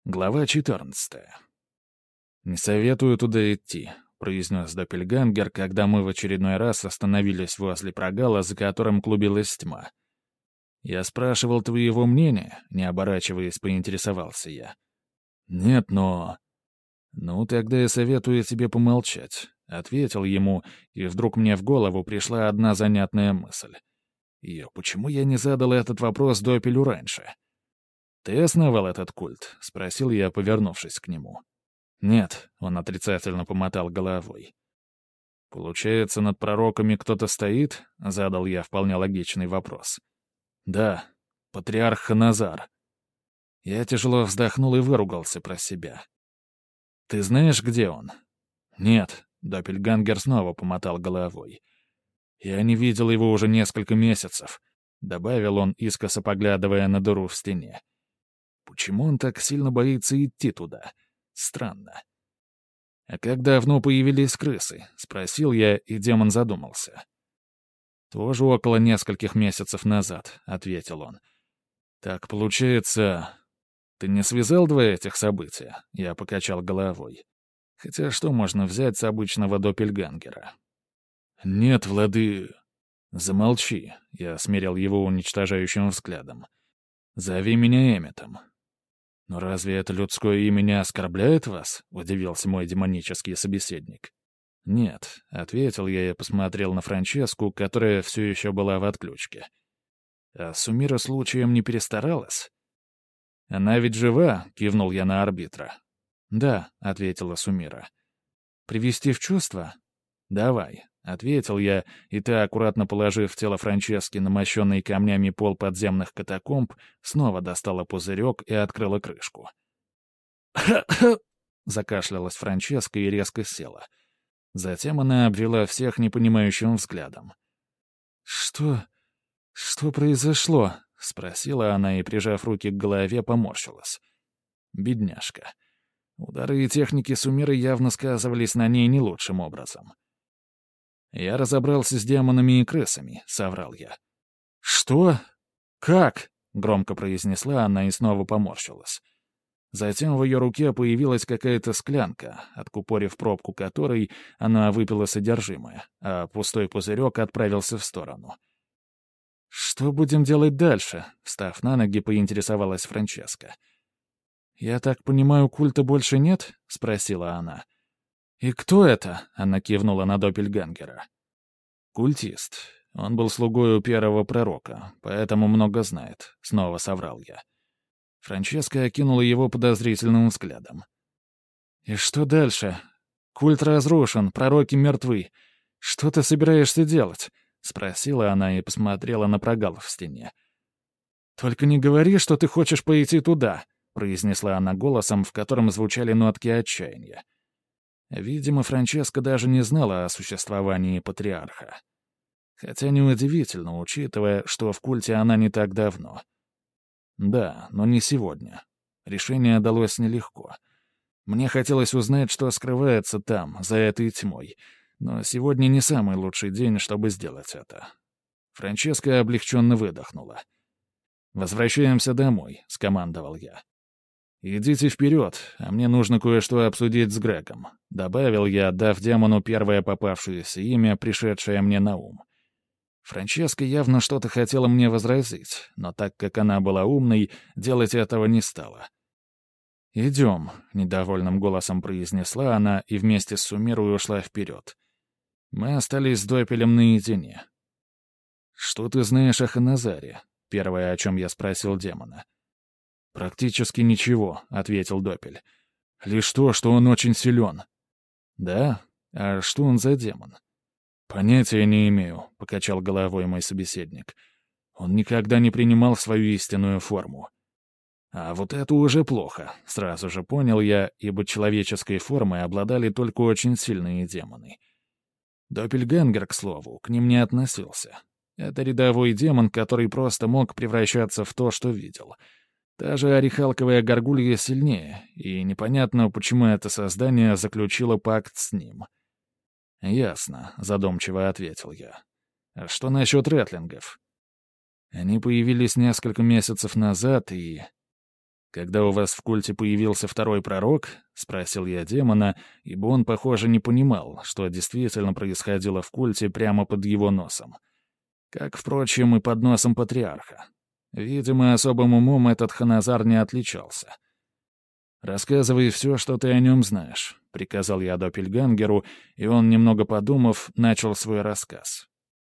Глава 14. «Не советую туда идти», — произнес Доппельгангер, когда мы в очередной раз остановились возле прогала, за которым клубилась тьма. «Я спрашивал твоего мнения», — не оборачиваясь, поинтересовался я. «Нет, но...» «Ну, тогда я советую тебе помолчать», — ответил ему, и вдруг мне в голову пришла одна занятная мысль. Почему я не задал этот вопрос Доппелю раньше? «Ты основал этот культ?» — спросил я, повернувшись к нему. «Нет», — он отрицательно помотал головой. «Получается, над пророками кто-то стоит?» — задал я вполне логичный вопрос. «Да, патриарх Ханазар». Я тяжело вздохнул и выругался про себя. «Ты знаешь, где он?» «Нет», — Доппельгангер снова помотал головой. «Я не видел его уже несколько месяцев», — добавил он, искоса поглядывая на дыру в стене. «Почему он так сильно боится идти туда? Странно». «А как давно появились крысы?» — спросил я, и демон задумался. «Тоже около нескольких месяцев назад», — ответил он. «Так, получается, ты не связал два этих события?» — я покачал головой. «Хотя что можно взять с обычного Доппельгангера?» «Нет, Влады...» «Замолчи», — я смерил его уничтожающим взглядом. «Зови меня Эмметом». «Но разве это людское имя не оскорбляет вас?» — удивился мой демонический собеседник. «Нет», — ответил я и посмотрел на Франческу, которая все еще была в отключке. «А Сумира случаем не перестаралась?» «Она ведь жива?» — кивнул я на арбитра. «Да», — ответила Сумира. «Привести в чувство?» «Давай», — ответил я, и та, аккуратно положив тело Франчески на мощенный камнями пол подземных катакомб, снова достала пузырек и открыла крышку. Закашлялась Франческа и резко села. Затем она обвела всех непонимающим взглядом. «Что произошло?» — спросила она и, прижав руки к голове, поморщилась. Бедняжка. Удары и техники Сумиры явно сказывались на ней не лучшим образом. «Я разобрался с демонами и крысами», — соврал я. «Что? Как?» — громко произнесла она и снова поморщилась. Затем в ее руке появилась какая-то склянка, откупорив пробку которой, она выпила содержимое, а пустой пузырек отправился в сторону. «Что будем делать дальше?» — встав на ноги, поинтересовалась Франческа. «Я так понимаю, культа больше нет?» — спросила она. «И кто это?» — она кивнула на Доппельгангера. «Культист. Он был слугой у первого пророка, поэтому много знает», — снова соврал я. Франческа окинула его подозрительным взглядом. «И что дальше? Культ разрушен, пророки мертвы. Что ты собираешься делать?» — спросила она и посмотрела на прогал в стене. «Только не говори, что ты хочешь пойти туда», — произнесла она голосом, в котором звучали нотки отчаяния. Видимо, Франческа даже не знала о существовании патриарха. Хотя неудивительно, учитывая, что в культе она не так давно. Да, но не сегодня. Решение далось нелегко. Мне хотелось узнать, что скрывается там, за этой тьмой, но сегодня не самый лучший день, чтобы сделать это. Франческа облегченно выдохнула. «Возвращаемся домой», — скомандовал я. «Идите вперед, а мне нужно кое-что обсудить с Грегом», — добавил я, дав демону первое попавшееся имя, пришедшее мне на ум. Франческа явно что-то хотела мне возразить, но так как она была умной, делать этого не стала. «Идем», — недовольным голосом произнесла она и вместе с Сумирой ушла вперед. Мы остались с Доппелем наедине. «Что ты знаешь о Ханазаре?» — первое, о чем я спросил демона. «Практически ничего», — ответил Доппель. «Лишь то, что он очень силен». «Да? А что он за демон?» «Понятия не имею», — покачал головой мой собеседник. «Он никогда не принимал свою истинную форму». А вот это уже плохо, сразу же понял я, ибо человеческой формой обладали только очень сильные демоны. Доппельгангер, к слову, к ним не относился. Это рядовой демон, который просто мог превращаться в то, что видел. Даже орехалковая горгулья сильнее, и непонятно, почему это создание заключило пакт с ним. «Ясно», — задумчиво ответил я. «А что насчет рэтлингов?» Они появились несколько месяцев назад, и... «Когда у вас в культе появился второй пророк?» — спросил я демона, ибо он, похоже, не понимал, что действительно происходило в культе прямо под его носом. Как, впрочем, и под носом патриарха. Видимо, особым умом этот Ханазар не отличался. «Рассказывай все, что ты о нем знаешь», — приказал я Доппельгангеру, и он, немного подумав, начал свой рассказ.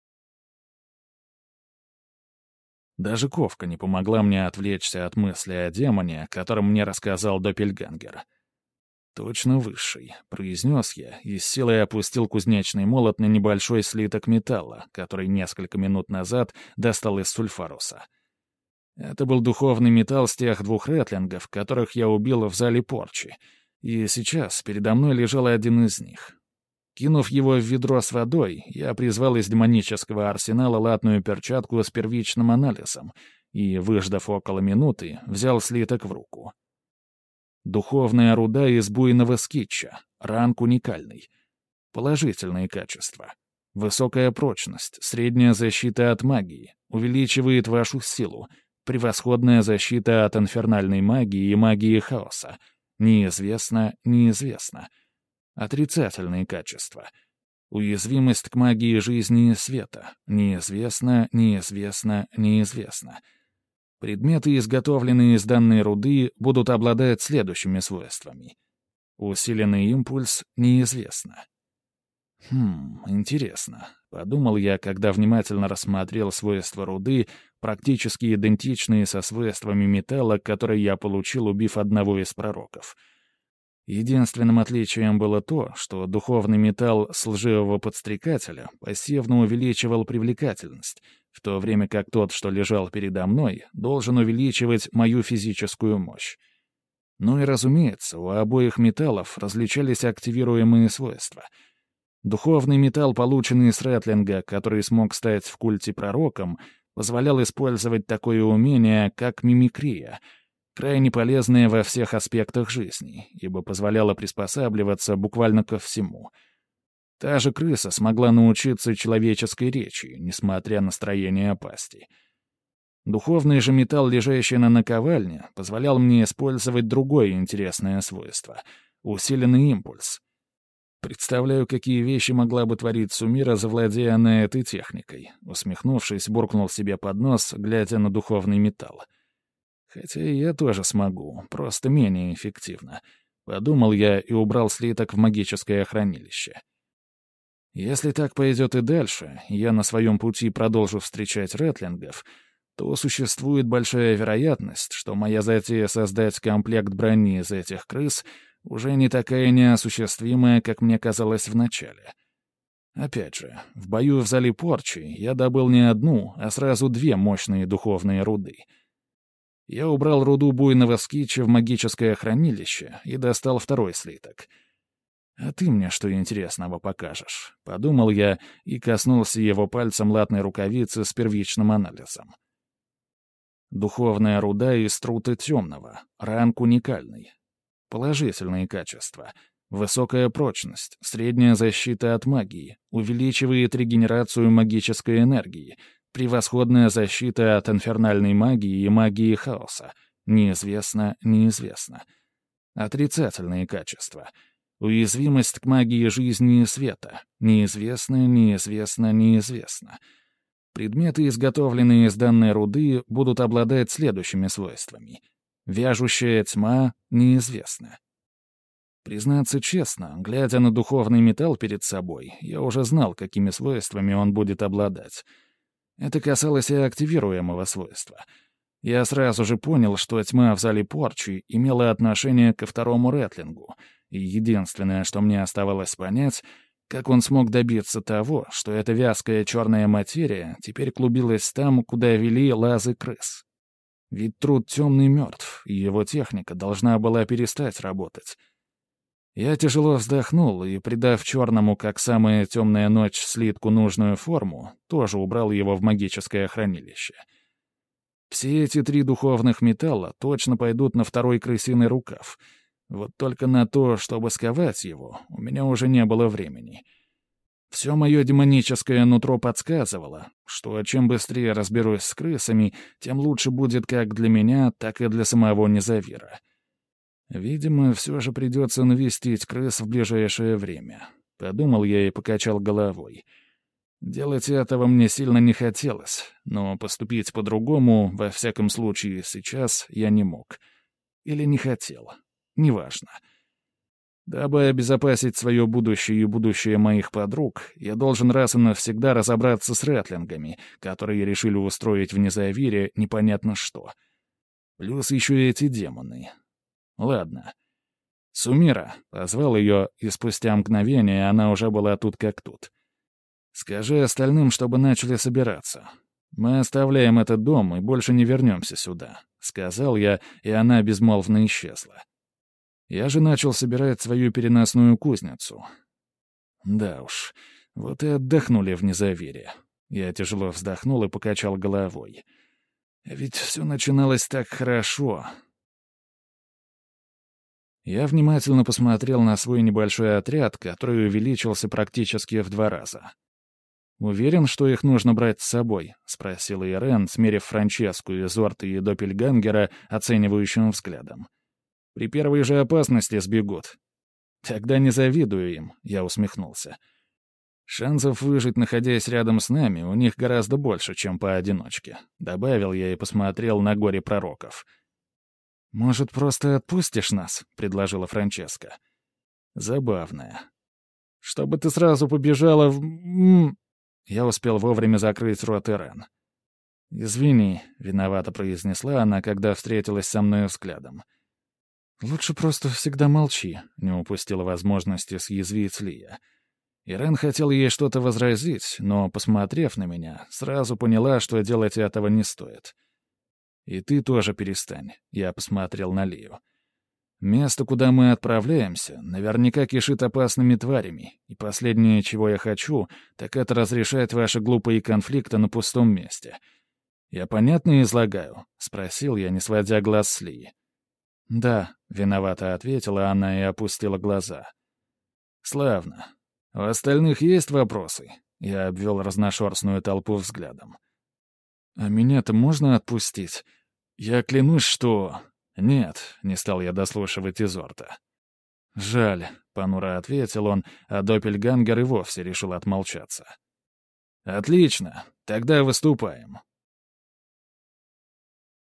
Даже ковка не помогла мне отвлечься от мысли о демоне, о котором мне рассказал Доппельгангер. «Точно высший», — произнес я и с силой опустил кузнечный молот на небольшой слиток металла, который несколько минут назад достал из сульфаруса. Это был духовный металл с тех двух ретлингов, которых я убил в зале порчи, и сейчас передо мной лежал один из них. Кинув его в ведро с водой, я призвал из демонического арсенала латную перчатку с первичным анализом и, выждав около минуты, взял слиток в руку. Духовная руда из буйного скитча, ранг уникальный. Положительные качества. Высокая прочность, средняя защита от магии, увеличивает вашу силу, превосходная защита от инфернальной магии и магии хаоса. Неизвестно. Отрицательные качества. Уязвимость к магии жизни и света. Неизвестно. Предметы, изготовленные из данной руды, будут обладать следующими свойствами. Усиленный импульс неизвестно. Интересно. Подумал я, когда внимательно рассмотрел свойства руды, практически идентичные со свойствами металла, которые я получил, убив одного из пророков. Единственным отличием было то, что духовный металл с лживого подстрекателя пассивно увеличивал привлекательность, в то время как тот, что лежал передо мной, должен увеличивать мою физическую мощь. Ну и, разумеется, у обоих металлов различались активируемые свойства. Духовный металл, полученный с ретлинга, который смог стать в культе пророком, позволял использовать такое умение, как мимикрия — крайне полезная во всех аспектах жизни, ибо позволяла приспосабливаться буквально ко всему. Та же крыса смогла научиться человеческой речи, несмотря на строение пасти. Духовный же металл, лежащий на наковальне, позволял мне использовать другое интересное свойство — усиленный импульс. Представляю, какие вещи могла бы творить Сумира, завладея она этой техникой. Усмехнувшись, буркнул себе под нос, глядя на духовный металл. Хотя и я тоже смогу, просто менее эффективно. Подумал я и убрал слиток в магическое хранилище. Если так пойдет и дальше, я на своем пути продолжу встречать ретлингов, то существует большая вероятность, что моя затея создать комплект брони из этих крыс уже не такая неосуществимая, как мне казалось вначале. Опять же, в бою в зале порчи я добыл не одну, а сразу две мощные духовные руды. Я убрал руду буйного скитча в магическое хранилище и достал второй слиток. «А ты мне что интересного покажешь?» — подумал я и коснулся его пальцем латной рукавицы с первичным анализом. Духовная руда из трута темного, ранг уникальный. Положительные качества. Высокая прочность, средняя защита от магии, увеличивает регенерацию магической энергии, превосходная защита от инфернальной магии и магии хаоса. Неизвестно. Отрицательные качества. Уязвимость к магии жизни и света. Неизвестно. Предметы, изготовленные из данной руды, будут обладать следующими свойствами. Вяжущая тьма — неизвестно. Признаться честно, глядя на духовный металл перед собой, я уже знал, какими свойствами он будет обладать. Это касалось и активируемого свойства. Я сразу же понял, что тьма в зале порчи имела отношение ко второму ретлингу, и единственное, что мне оставалось понять, как он смог добиться того, что эта вязкая черная материя теперь клубилась там, куда вели лазы крыс. Ведь труд темный мертв, и его техника должна была перестать работать. Я тяжело вздохнул и, придав черному, как самая темная ночь, слитку нужную форму, тоже убрал его в магическое хранилище. Все эти три духовных металла точно пойдут на второй крысиный рукав. Вот только на то, чтобы сковать его, у меня уже не было времени. Все мое демоническое нутро подсказывало, что чем быстрее разберусь с крысами, тем лучше будет как для меня, так и для самого Незавира. Видимо, все же придется навестить крыс в ближайшее время. Подумал я и покачал головой. Делать этого мне сильно не хотелось, но поступить по-другому, во всяком случае, сейчас я не мог. Или не хотел. Неважно. Дабы обезопасить свое будущее и будущее моих подруг, я должен раз и навсегда разобраться с рэтлингами, которые решили устроить в Незавире непонятно что. Плюс еще и эти демоны. Ладно. Сумира, позвал ее, и спустя мгновение она уже была тут как тут. Скажи остальным, чтобы начали собираться. Мы оставляем этот дом и больше не вернемся сюда, сказал я, и она безмолвно исчезла. Я же начал собирать свою переносную кузницу. Да уж, вот и отдохнули в Незавире. Я тяжело вздохнул и покачал головой. Ведь все начиналось так хорошо. Я внимательно посмотрел на свой небольшой отряд, который увеличился практически в 2 раза. «Уверен, что их нужно брать с собой?» — спросила Ирен, смерив Франческу, Изорта и Доппельгангера оценивающим взглядом. «При первой же опасности сбегут». «Тогда не завидую им», — я усмехнулся. «Шансов выжить, находясь рядом с нами, у них гораздо больше, чем поодиночке», — добавил я и посмотрел на горе пророков. «Может, просто отпустишь нас?» — предложила Франческа. «Забавная. Чтобы ты сразу побежала в...» Я успел вовремя закрыть рот Ирен. «Извини», — виновато произнесла она, когда встретилась со мной взглядом. «Лучше просто всегда молчи», — не упустила возможности съязвить Лия. Ирен хотел ей что-то возразить, но, посмотрев на меня, сразу поняла, что делать этого не стоит. «И ты тоже перестань», — я посмотрел на Лию. «Место, куда мы отправляемся, наверняка кишит опасными тварями, и последнее, чего я хочу, так это разрешать ваши глупые конфликты на пустом месте. Я понятно излагаю?» — спросил я, не сводя глаз с Лии. «Да», — виновато ответила она и опустила глаза. «Славно. У остальных есть вопросы?» Я обвел разношерстную толпу взглядом. «А меня-то можно отпустить? Я клянусь, что...» «Нет», — не стал я дослушивать Изорта. «Жаль», — понуро ответил он, а Доппельгангер и вовсе решил отмолчаться. «Отлично, тогда выступаем»,